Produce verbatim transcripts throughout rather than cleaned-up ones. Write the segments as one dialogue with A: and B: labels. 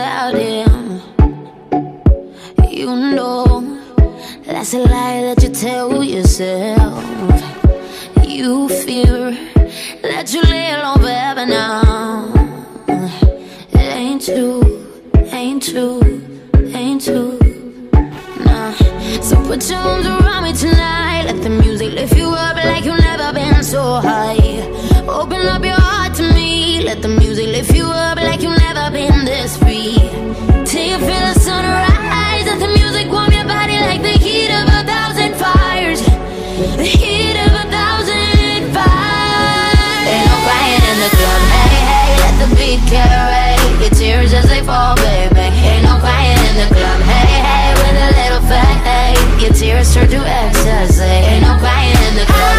A: without him. You know that's a lie that you tell yourself. You fear that you lay alone forever now. It ain't true, ain't true, ain't true. Nah. So put your arms around me tonight. Let the music lift you up like you've never been so high. Open up your heart to me. Let the music lift you up like you've never been this free. Till you feel the sunrise. Let the music warm your body like the heat of a thousand fires. The heat of a thousand fires. Ain't no crying in the club. Hey, hey, let the beat carry your tears as they fall, baby. Ain't no crying in the club. Hey, hey, with a little fat, hey, your tears turn to ecstasy. Ain't no crying in the club.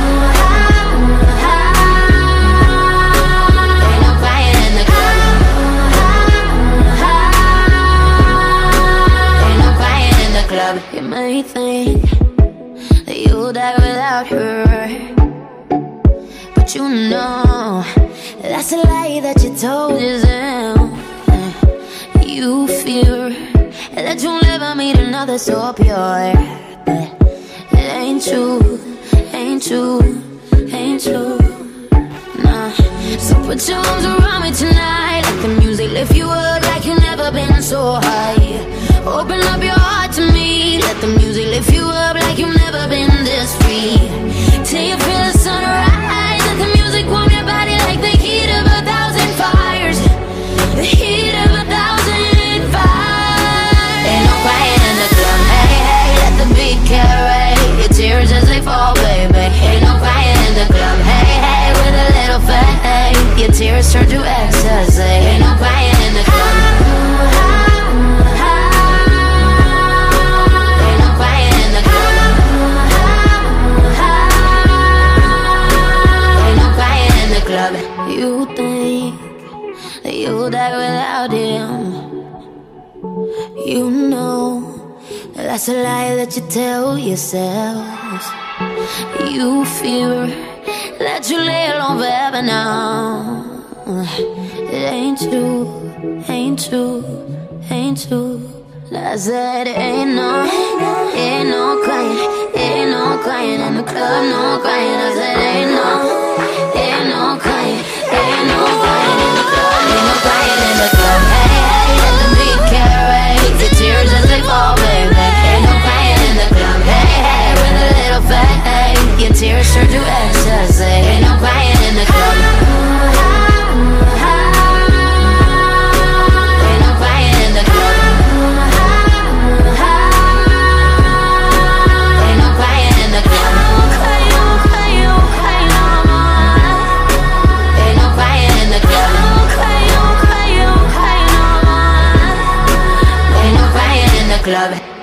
A: Ain't no crying in the club. Ain't no crying in the club. You may think that you'll die without her, but you know that's a lie that you told yourself. You fear that you'll never meet another so pure, but it ain't true, ain't true, ain't true. Nah. So put your arms around me tonight. Let the music lift you up like you've never been so high. Open up your heart to me. Let the music lift you up like you've never been this free. Till you feel the sunrise. Let the music warm your body like the heat of a thousand fires. The heat of a thousand fires. Ain't no crying in the club. Hey, hey, let the beat carry your tears as they fall, baby. Ain't no crying in the club. Hey, hey, with a little fat, hey, your tears turn to ecstasy. Ain't no crying in the club. Ain't no crying in the club. Ain't no crying in the club. You think that you'll die without him. You know that's a lie that you tell yourself. You fear that you lay alone forever now. It ain't true, ain't true, ain't true. I said ain't no, ain't no crying, ain't no crying in the club, no crying. I said ain't no, ain't no crying, ain't no crying in the club, ain't no crying in the club. Hey, hey, let the beat carry your tears as they fall, baby. Ain't no crying in the club. Hey, hey, with a little fat, hey, your tears turn to ecstasy. Ain't no crying in the club. Ain't no crying in the club. Ain't no crying in the club. Ain't no crying in the club. Ain't no crying in the club.